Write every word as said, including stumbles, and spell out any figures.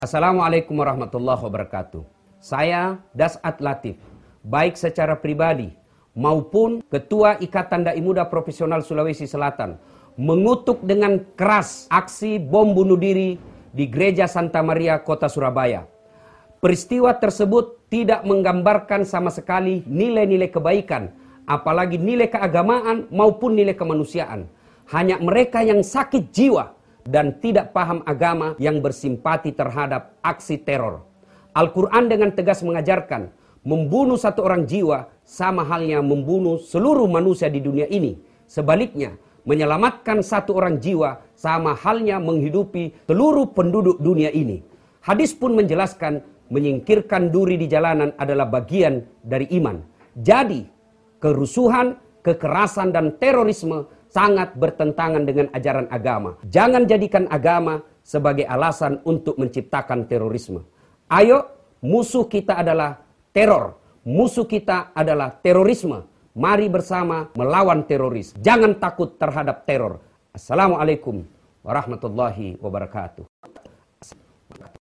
Assalamualaikum warahmatullahi wabarakatuh. Saya Dasat Latif, baik secara pribadi maupun Ketua Ikatan Dai Muda Profesional Sulawesi Selatan, mengutuk dengan keras aksi bom bunuh diri di Gereja Santa Maria, Kota Surabaya. Peristiwa tersebut tidak menggambarkan sama sekali nilai-nilai kebaikan, apalagi nilai keagamaan maupun nilai kemanusiaan. Hanya mereka yang sakit jiwa dan tidak paham agama yang bersimpati terhadap aksi teror. Al-Quran dengan tegas mengajarkan, membunuh satu orang jiwa sama halnya membunuh seluruh manusia di dunia ini. Sebaliknya, menyelamatkan satu orang jiwa sama halnya menghidupi seluruh penduduk dunia ini. Hadis pun menjelaskan, menyingkirkan duri di jalanan adalah bagian dari iman. Jadi, kerusuhan, kekerasan, dan terorisme sangat bertentangan dengan ajaran agama. Jangan jadikan agama sebagai alasan untuk menciptakan terorisme. Ayo, musuh kita adalah teror. Musuh kita adalah terorisme. Mari bersama melawan teroris. Jangan takut terhadap teror. Assalamualaikum warahmatullahi wabarakatuh.